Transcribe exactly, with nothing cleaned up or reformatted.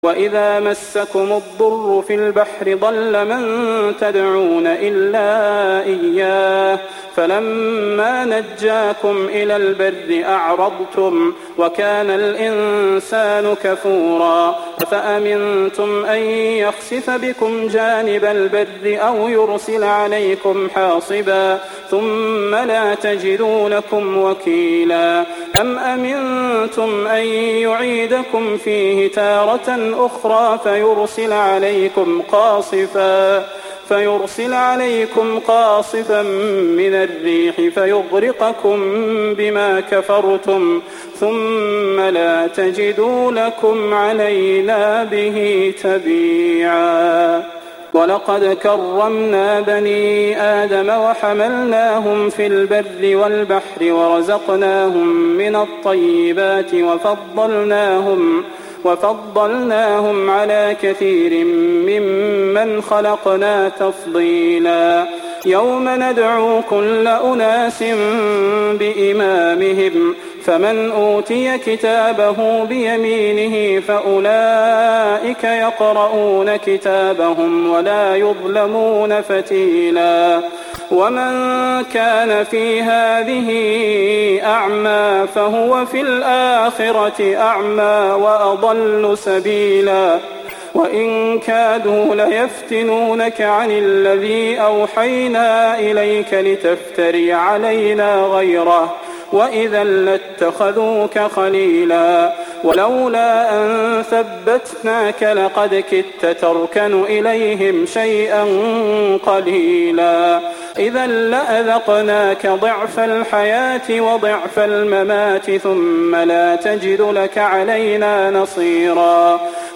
وإذا مسكم الضر في البحر ضل من تدعون إلا إياه فلما نجاكم إلى البر أعرضتم وكان الإنسان كفورا أفأمنتم أن يخسف بكم جانب البر أو يرسل عليكم حاصبا ثم لا تجدوا لكم وكيلا أم أمنتم أن يعيدكم فيه تارة أخرى فيرسل عليكم قاصفا فيرسل عليكم قاصفا من الريح فيغرقكم بما كفرتم ثم لا تجدوا لكم علينا به تبيعا ولقد كرمنا بني آدم وحملناهم في البر والبحر ورزقناهم من الطيبات وفضلناهم وفضلناهم على كثير ممن خلقنا تفضيلا يوم ندعو كل أناس بإمامهم فمن أوتي كتابه بيمينه فأولئك يقرؤون كتابهم ولا يظلمون فتيلا ومن كان في هذه أعمى فهو في الآخرة أعمى وأضل سبيلا وإن كادوا ليفتنونك عن الذي أوحينا إليك لتفتري علينا غيره وإذا لاتخذوك خليلا ولولا أن ثبتناك لقد كدت تركن إليهم شيئا قليلا إذا لأذقناك ضعف الحياة وضعف الممات ثم لا تجد لك علينا نصيرا